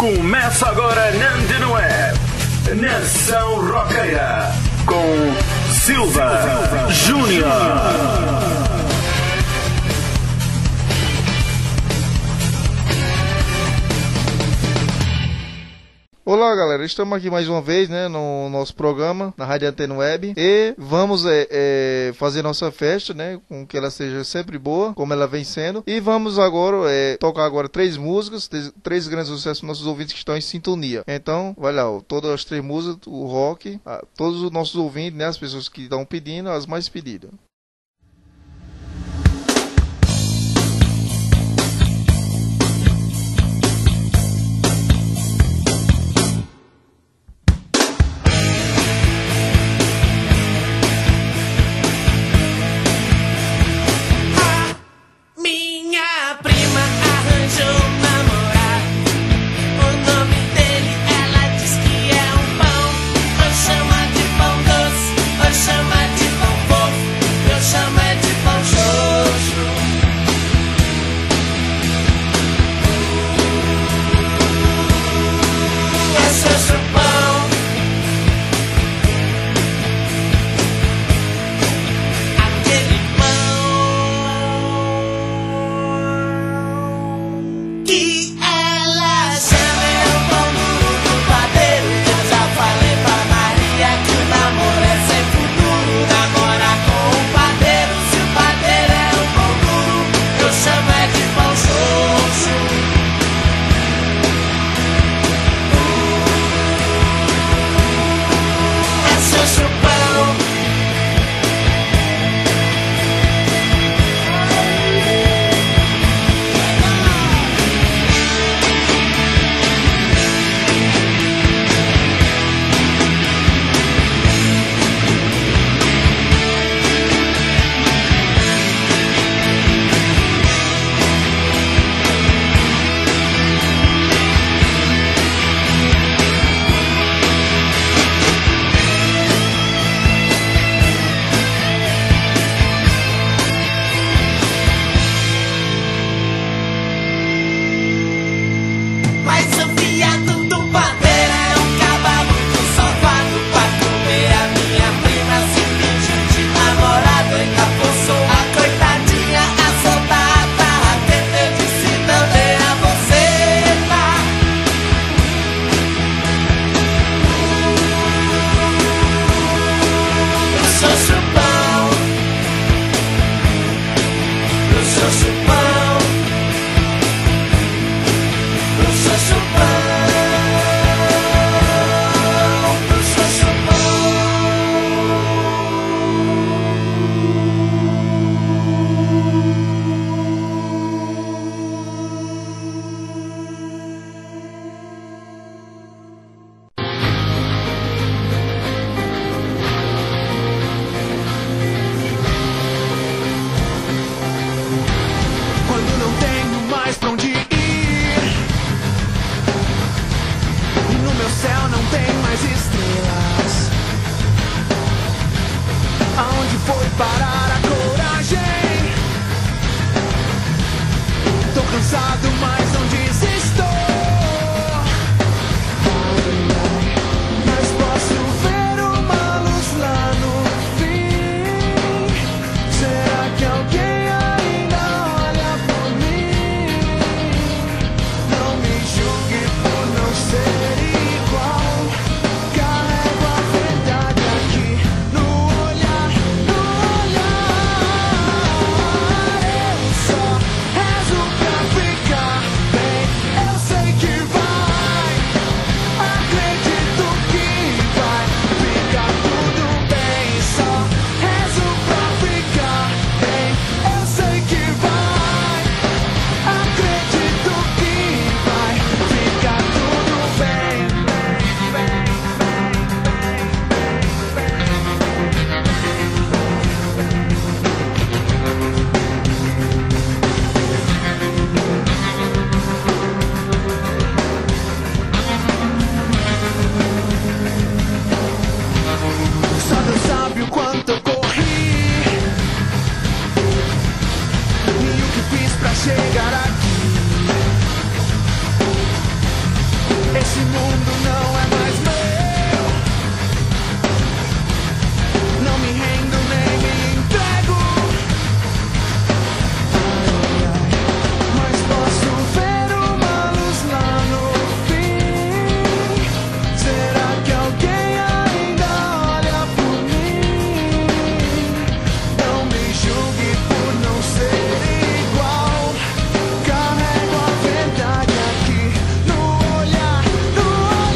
Começa agora na Antena Web, Nação Roqueira, com Silva Júnior. Olá galera, estamos aqui mais uma vez, né, no nosso programa, na Rádio Antena Web, e vamos fazer nossa festa, né, com que ela seja sempre boa, como ela vem sendo, e vamos agora tocar agora 3 músicas, 3 grandes sucessos para nossos ouvintes que estão em sintonia. Então, vai lá, todas as 3 músicas, o rock, todos os nossos ouvintes, né, as pessoas que estão pedindo, as mais pedidas. Ficar Carrego a verdade aqui no olhar, no olhar.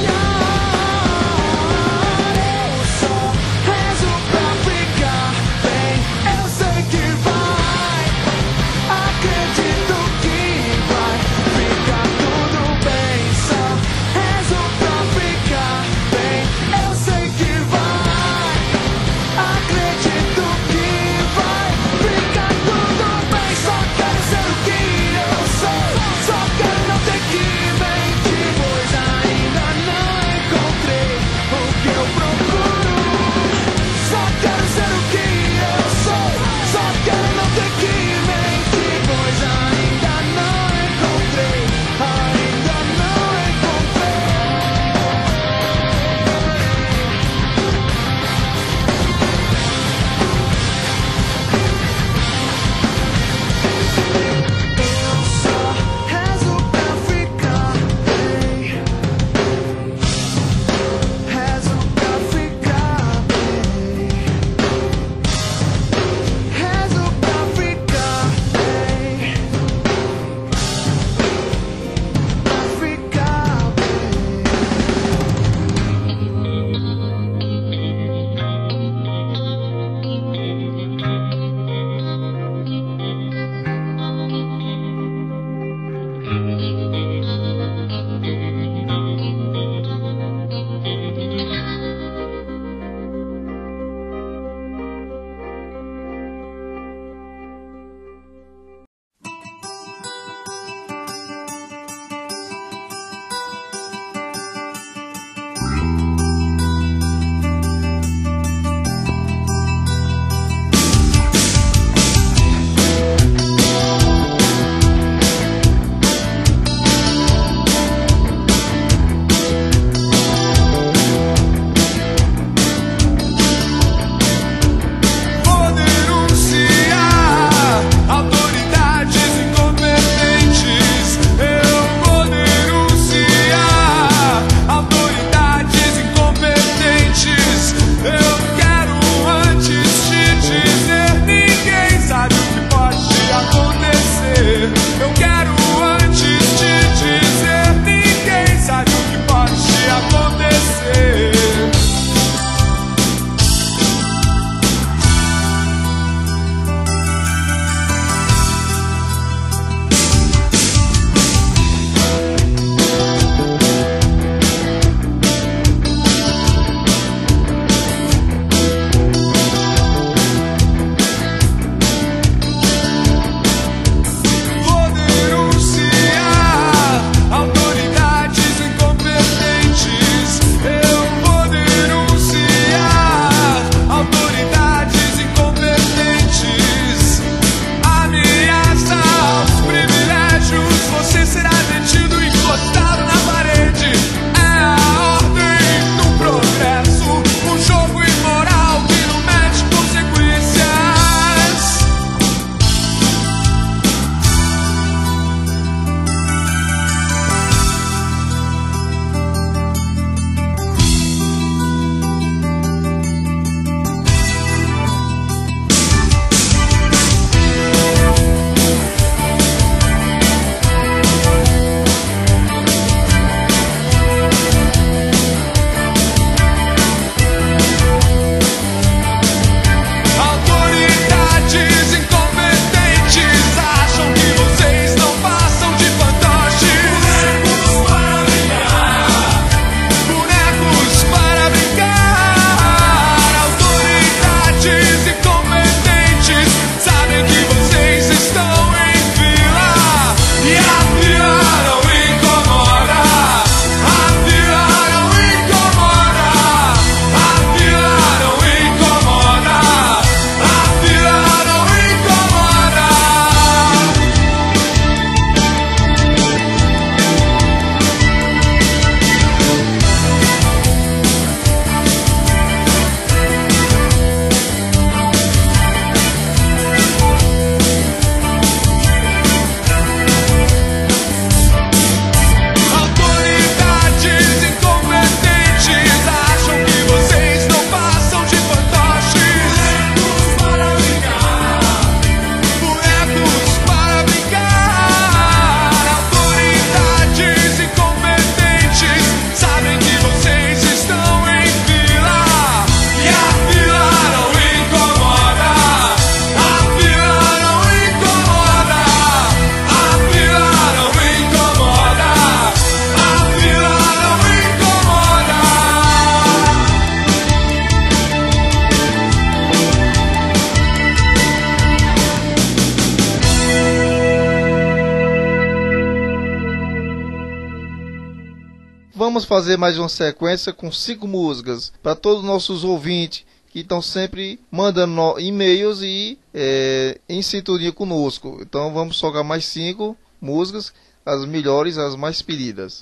vamos fazer mais uma sequência com 5 músicas para todos os nossos ouvintes que estão sempre mandando e-mails e em sintonia conosco. Então vamos tocar mais 5 músicas, as melhores, as mais pedidas.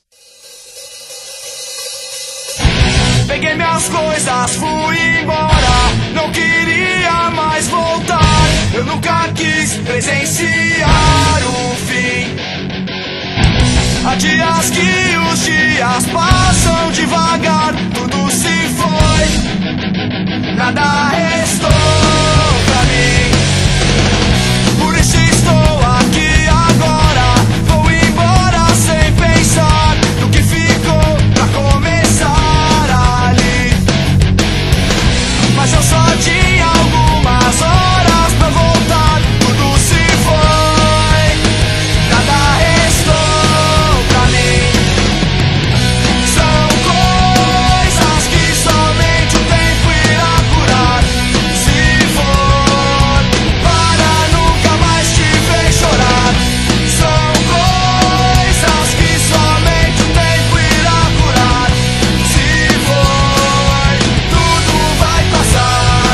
Peguei minhas coisas, fui embora, não queria mais voltar. Eu nunca quis presenciar o fim. Há dias que os dias passam devagar, tudo se foi, nada restou pra mim. Por isso estou aqui agora, vou embora sem pensar no que ficou pra começar ali. Mas eu só tinha algumas horas pra voltar, tudo se foi, nada restou pra mim. São coisas que somente o tempo irá curar. Se for para nunca mais te ver chorar. São coisas que somente o tempo irá curar. Se for, tudo vai passar.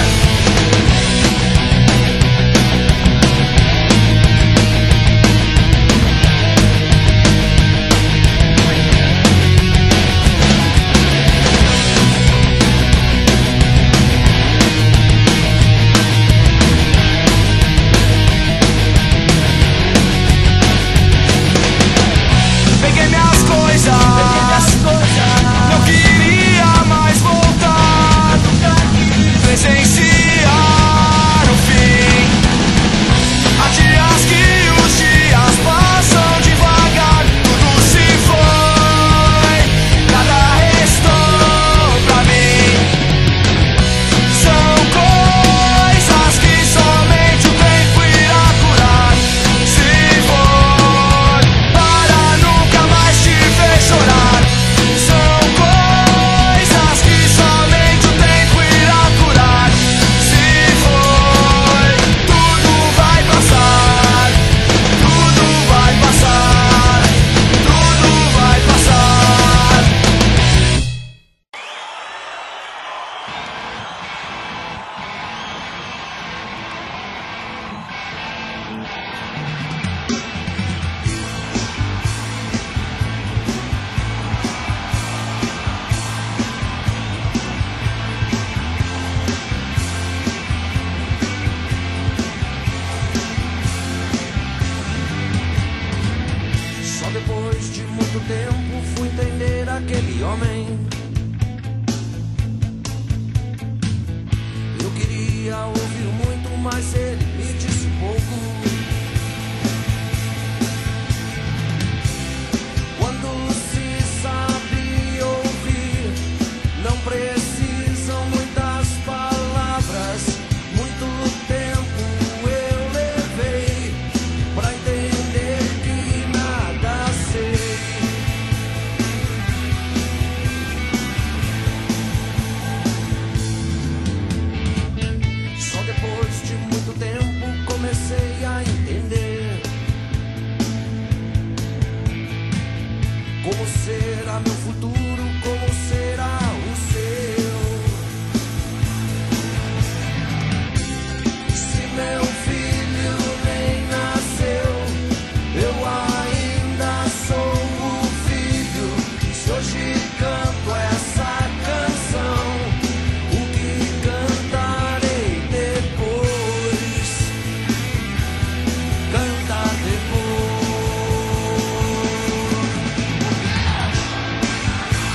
Peguei minhas coisas, não queria mais voltar, presenciar o fim. Há dias que os dias passam devagar, tudo se foi, nada restou pra mim. São coisas que somente o tempo irá curar. Se for para nunca mais te ver chorar. São coisas que somente o tempo irá curar. Se for, tudo vai passar. Tudo vai passar. Tudo vai passar. Só depois de muito tempo fui entender aquele homem. Eu queria ouvir muito, mas ele me disse pouco. Quando se sabe ouvir, não precisam muitas palavras. Muito tempo eu levei pra entender que nada sei. Só depois de muito tempo comecei a entender como será meu futuro, como será o seu. Se meu filho nem nasceu, eu ainda sou o filho. Se hoje canto essa canção, o que cantarei depois? Cantar depois.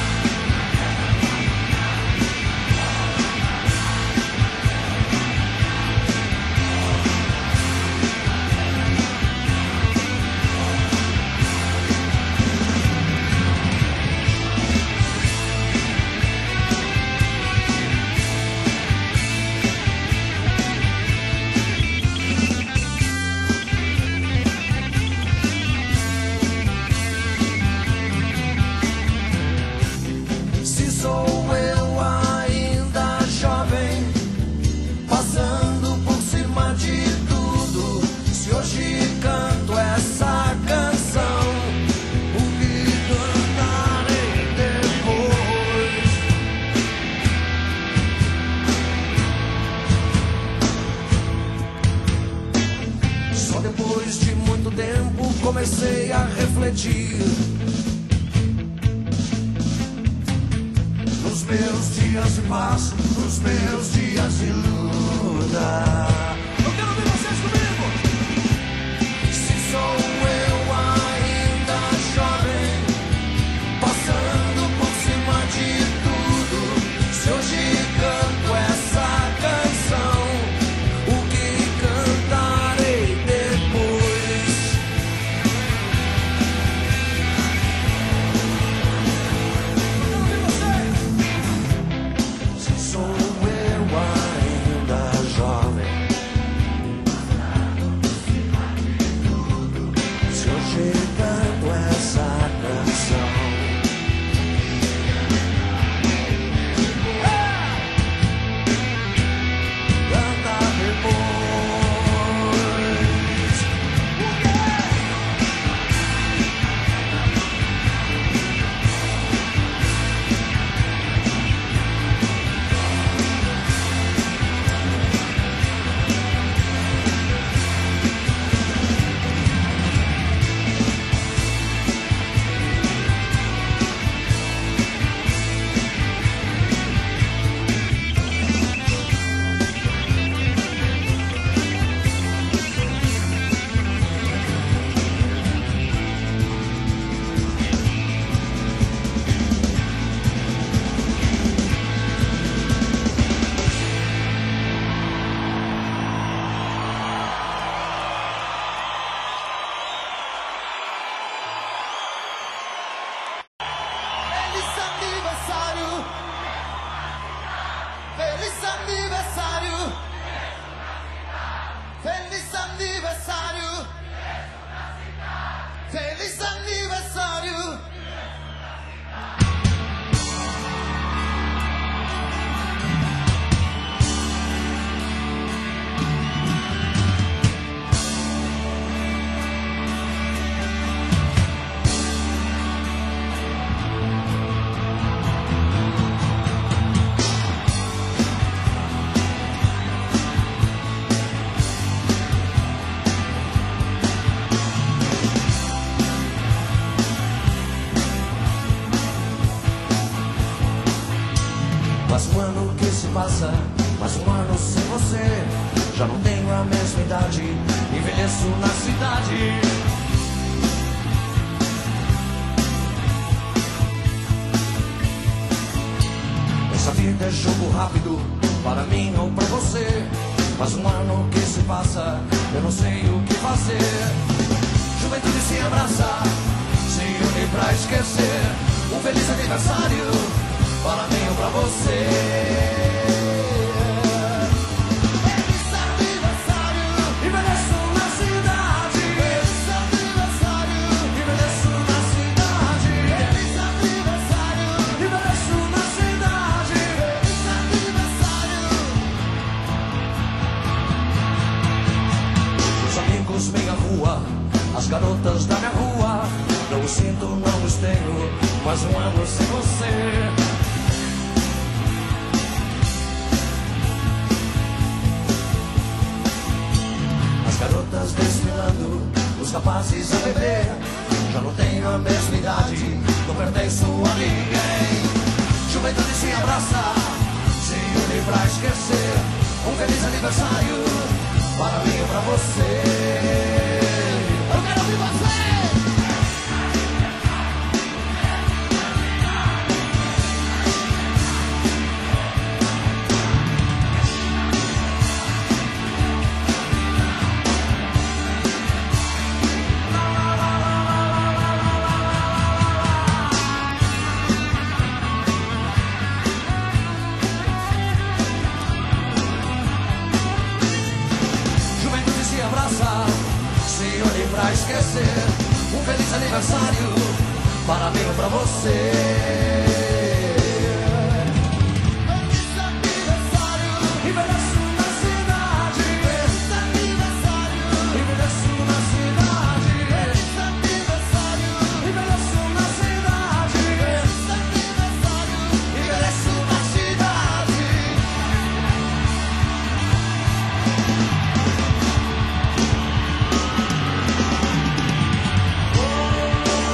refletir. Nos meus dias de paz, nos meus dias de luta. Eu quero ver vocês comigo. Se sou eu ainda jovem, passando por cima de tudo, se hoje canto essa canção, o que cantarei depois? Eu quero ver vocês. Se sou eu ainda jovem, se hoje canto essa canção, canta depois. Feliz aniversário, feliz aniversário, feliz aniversário. Mais um ano que se passa, mais um ano sem você. Já não tenho a mesma idade, envelheço na cidade. Essa vida é jogo rápido, para mim ou para você. Mais um ano que se passa, eu não sei o que fazer. Juventude se abraça, se une pra esquecer. Um feliz aniversário, para mim ou pra você. Feliz aniversário, envelheço na cidade. Feliz aniversário, envelheço na cidade. Feliz aniversário, envelheço na cidade. Feliz aniversário. Meus amigos, minha rua, as garotas da minha rua. Não os sinto, não os tenho, mais um ano sem você. Garotas desfilando, os rapazes a beber. Já não tenho a mesma idade, não pertenço a ninguém. Juventude se abraça, se une pra esquecer. Um feliz aniversário, para mim e pra você. Eu quero ouvir você! Pra esquecer, um feliz aniversário para mim ou pra você. Feliz aniversário, envelheço na cidade. Feliz aniversário, envelheço na cidade. Feliz aniversário, envelheço na cidade. Feliz aniversário, envelheço na cidade. Oh,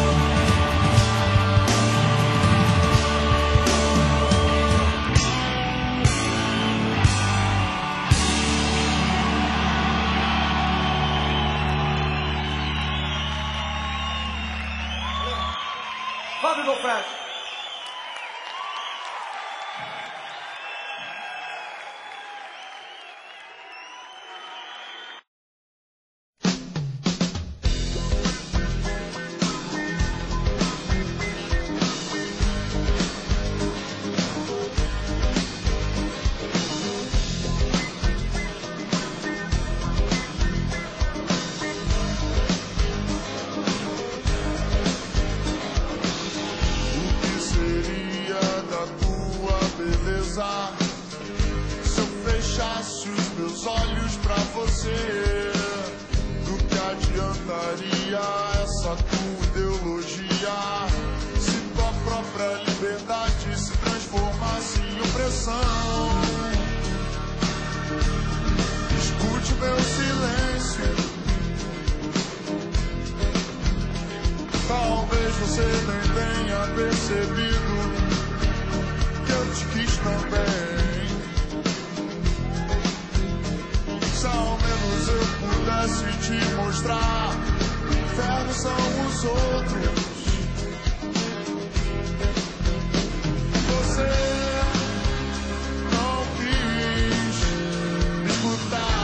beleza. Se eu fechasse os meus olhos pra você, do que adiantaria essa tua ideologia? Se tua própria liberdade se transformasse em opressão. Escute meu silêncio. Talvez você nem tenha percebido que eu te quis também. Se ao menos eu pudesse te mostrar, infernos são os outros. Você não quis escutar.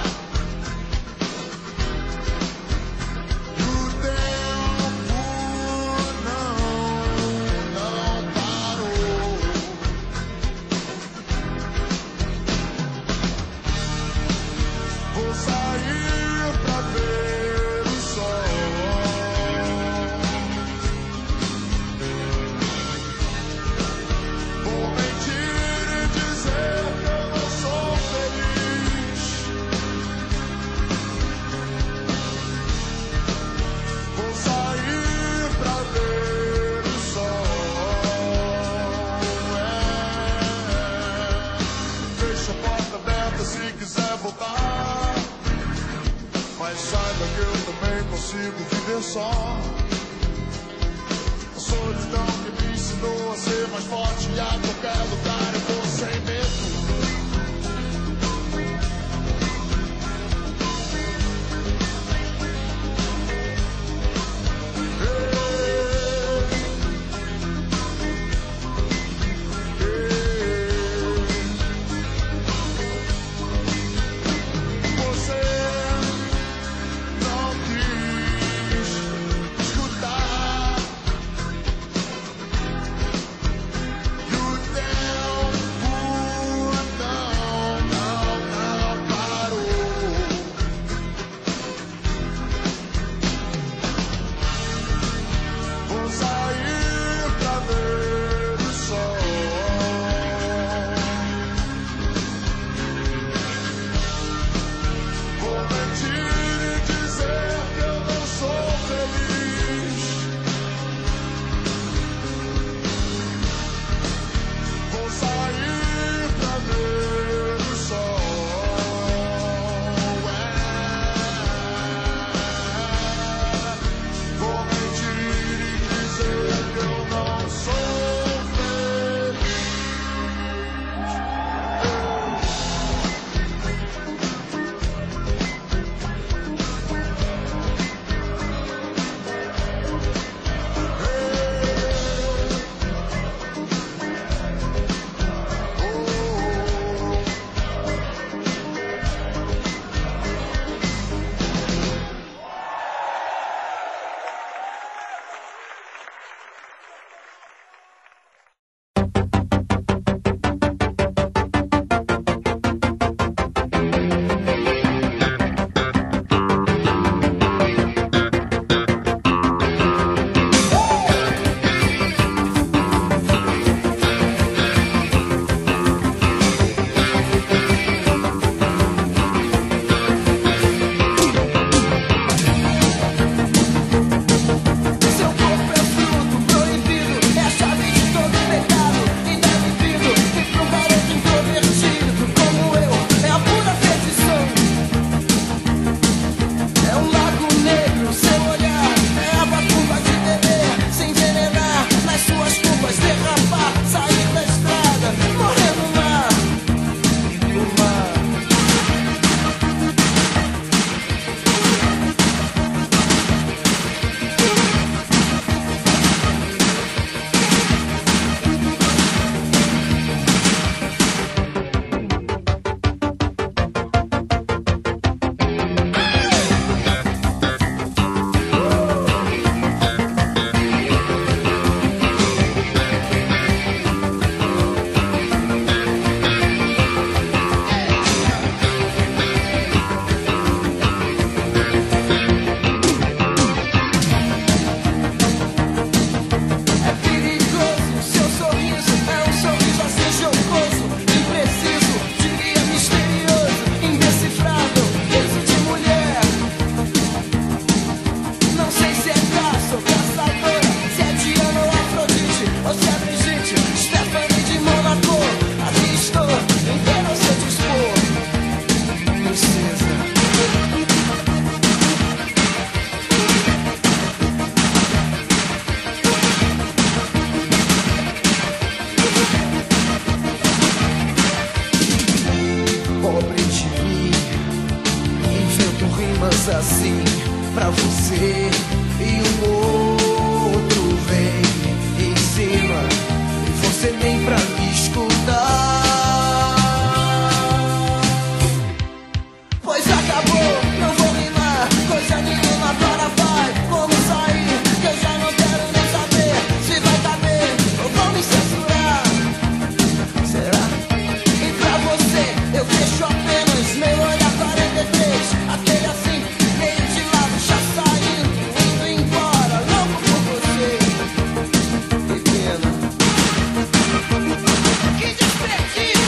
Consigo viver só. A solidão que me ensinou a ser mais forte, e a qualquer lugar eu vou sem medo. Você não quis pra você e o outro vem em cima e você nem pra me escutar. Pois acabou, não vou rimar, coisa nenhuma, para vai, vamos sair, que eu já não quero nem saber se vai caber ou vão me censurar. Será? E pra você eu deixo apenas meu olhar 43, aquele assim, meio de lado, já saindo, indo embora, louco por você. Que pena, que desperdício.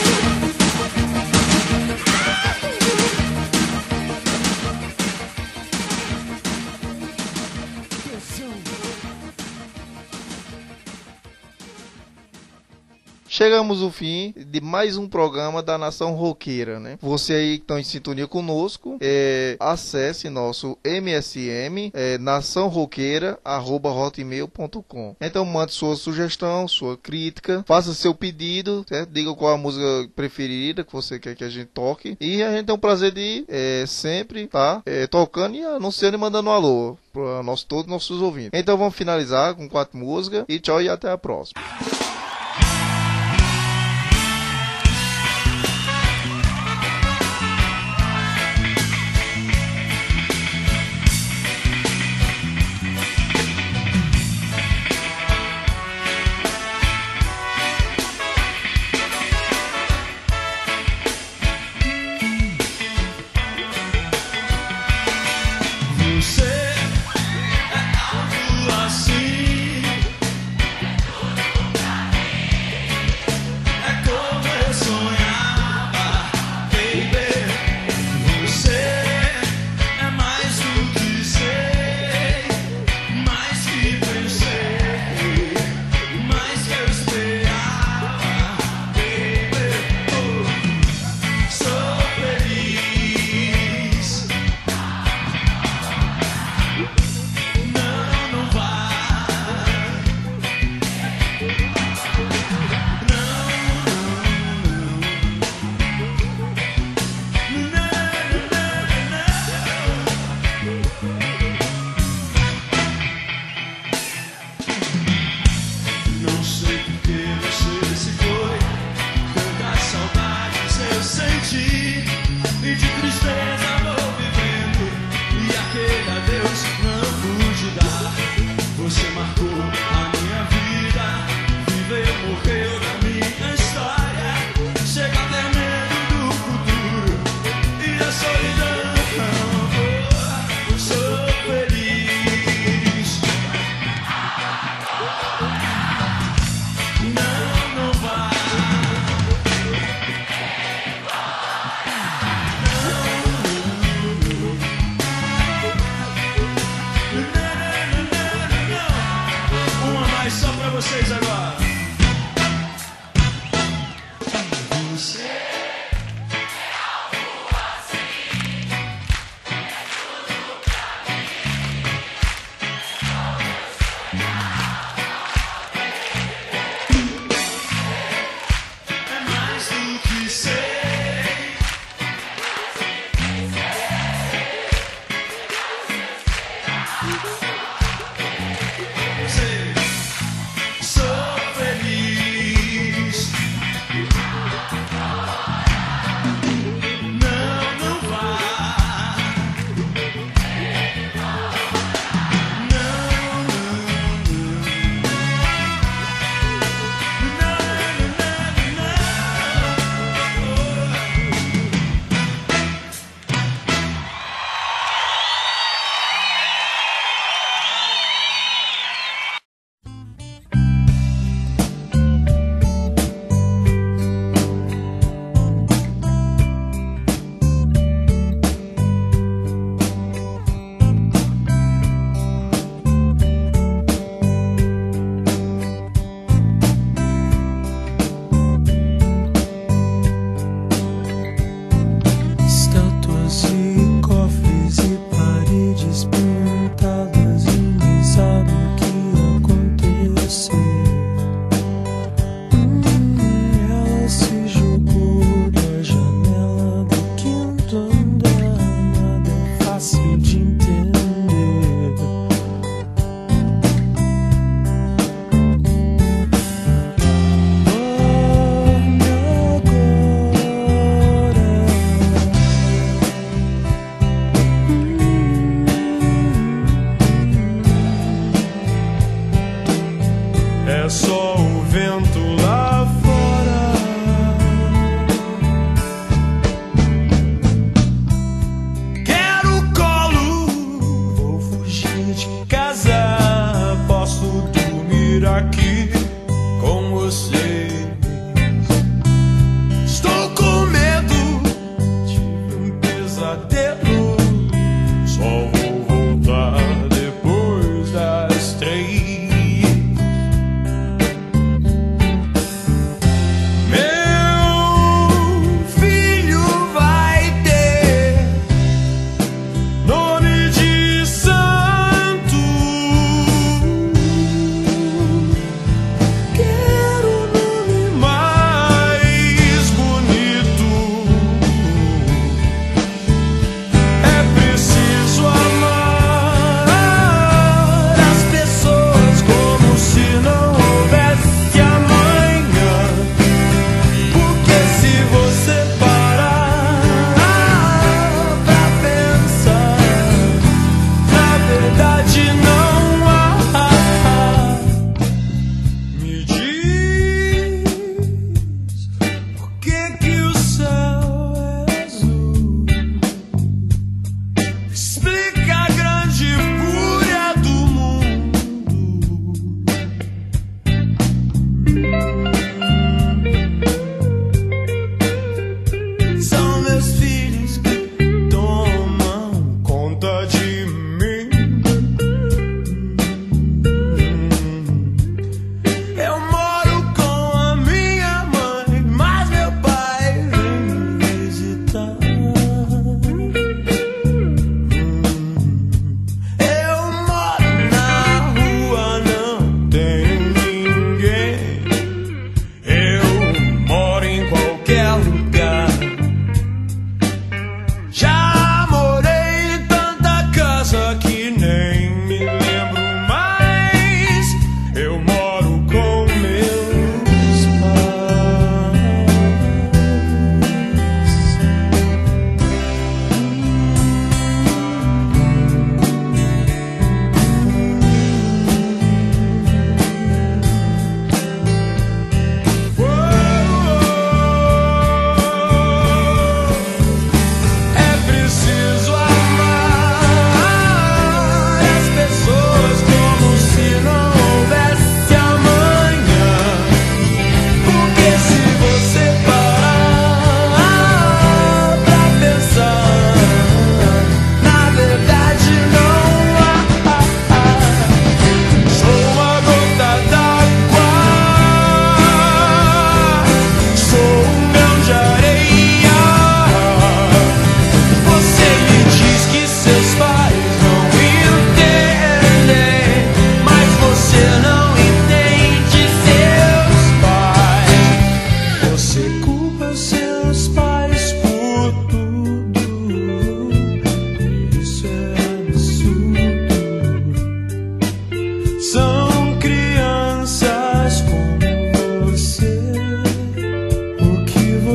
Chegamos ao fim de mais um programa da Nação Roqueira, né? Você aí que está em sintonia conosco, acesse nosso MSM, naçãoroqueira@hotmail.com. Então mande sua sugestão, sua crítica, faça seu pedido, certo? Diga qual a música preferida que você quer que a gente toque. E a gente tem um prazer de sempre estar tocando e anunciando e mandando um alô para todos os nossos ouvintes. Então vamos finalizar com 4 músicas e tchau e até a próxima.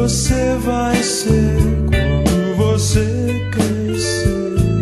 você vai ser quando você crescer.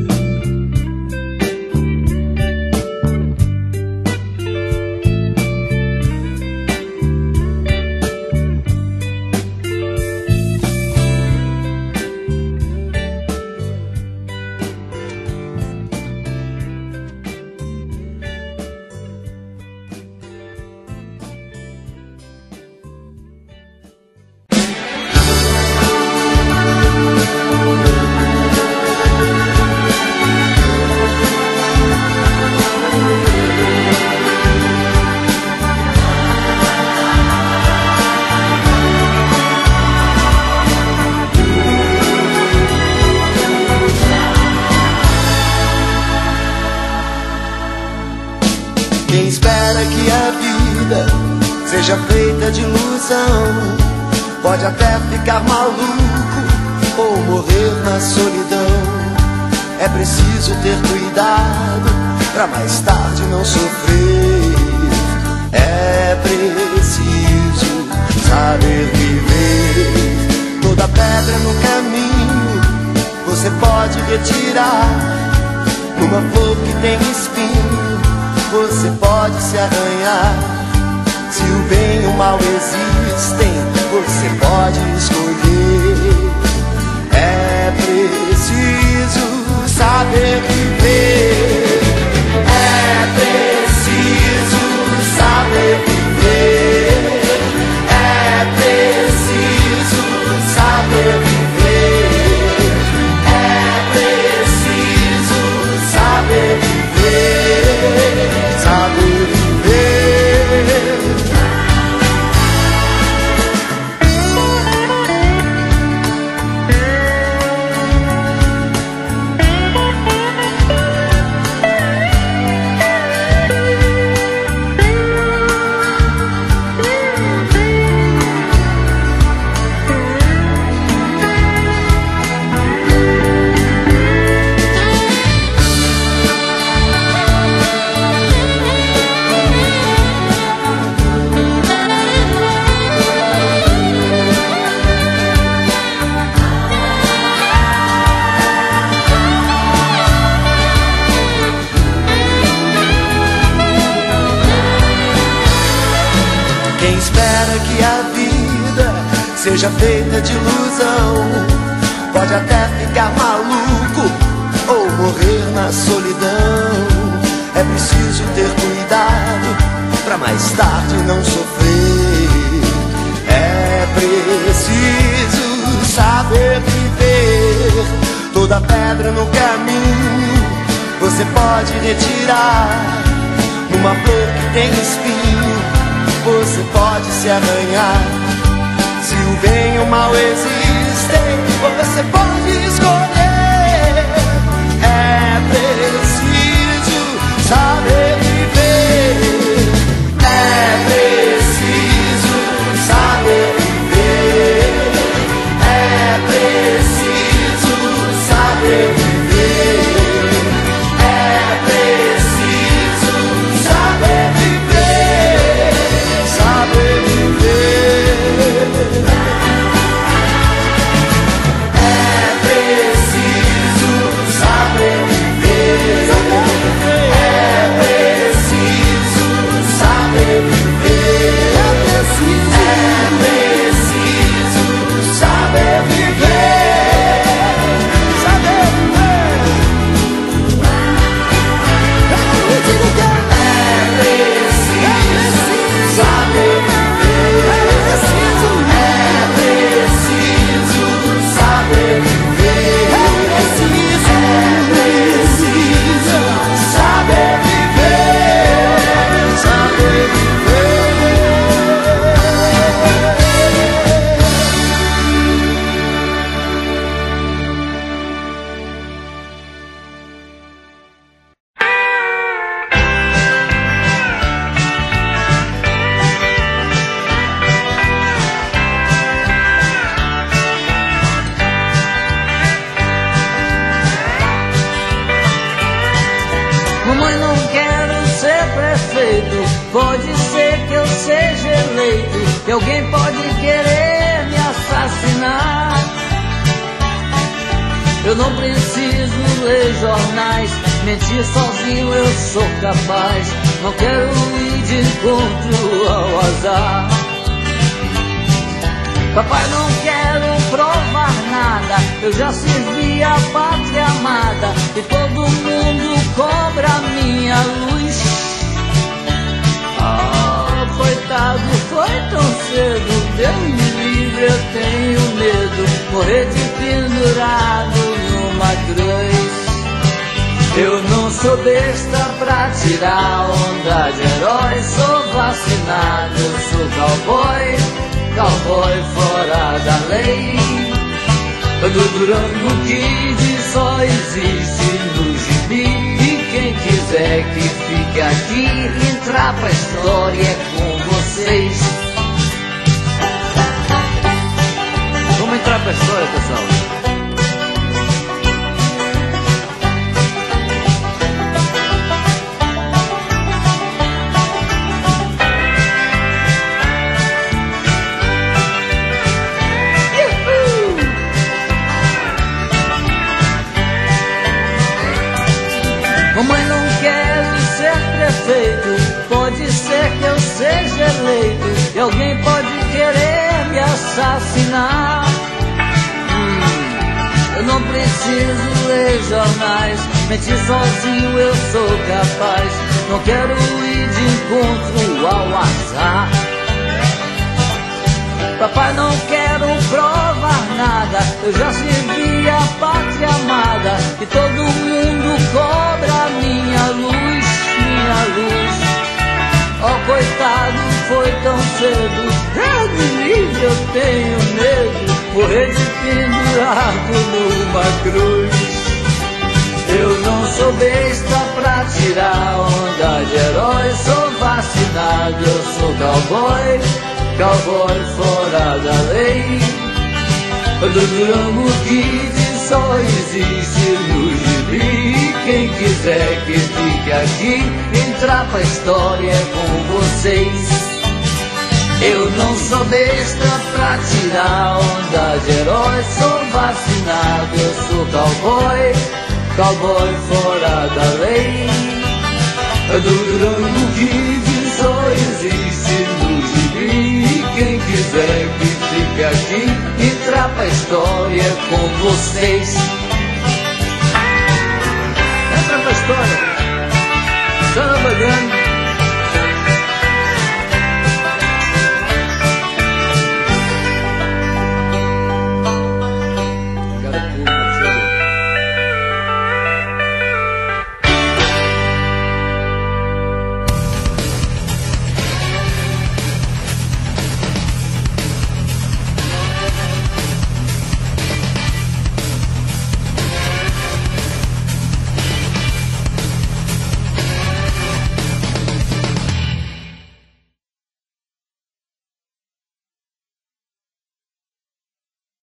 Quem espera que a vida seja feita de ilusão pode até ficar maluco ou morrer na solidão. É preciso ter cuidado pra mais tarde não sofrer. É preciso saber viver. Toda pedra no caminho você pode retirar. Numa flor que tem espinho você pode se arranhar. Se o bem e o mal existem, você pode escolher. É preciso saber viver. É preciso saber viver. É preciso saber viver. É preciso saber viver. Saber viver. Quem espera que a vida seja feita de ilusão pode até ficar maluco ou morrer na solidão. É preciso ter cuidado pra mais tarde não sofrer. É preciso saber viver. Toda pedra no caminho você pode retirar. Numa flor que tem espinho você pode se arranhar. Se o bem e o mal existem, você pode escolher. É preciso saber viver. É preciso saber viver. É preciso saber viver. É preciso saber viver. Saber viver. É preciso saber viver. É preciso saber viver. É preciso saber viver. Saber viver. É preciso saber viver. Mamãe, não quero ser prefeito. Pode ser que eu seja eleito, que alguém pode querer me assassinar. assassinar. Eu não preciso ler jornais, mentir sozinho eu sou capaz. Não quero ir de encontro ao azar. Papai, não quero provar nada, eu já servi a pátria amada e todo mundo cobra minha luz. Ah, coitado, foi tão cedo, Deus me livre, eu tenho medo, morrer de pendurado numa cruz. Eu não sou besta pra tirar onda de herói, sou vacinado, eu sou cowboy, cowboy fora da lei. Do Durango Kid só existe no gibi, e quem quiser que fique aqui, entrar pra história é com vocês. Vamos entrar pra história, pessoal. Mamãe, não quero ser prefeito, pode ser que eu seja eleito e alguém pode querer me assassinar. Eu não preciso ler jornais, mentir sozinho eu sou capaz. Não quero ir de encontro ao azar. Papai, não quero provar nada, eu já servi a pátria amada e todo mundo cobra minha luz, minha luz. Oh, coitado, foi tão cedo, Deus me livre, eu tenho medo, morrer de pendurado numa cruz. Eu não sou besta pra tirar onda de herói, sou vacinado, eu sou cowboy, cowboy fora da lei. Do Durango Kid só existe no gibi, quem quiser que fique aqui, entrar pra história é com vocês. Eu não sou besta pra tirar onda de herói, sou vacinado, eu sou cowboy, cowboy fora da lei. Do Durango Kid só existe no gibi, quem quiser que fique aqui, entrar pra história com vocês.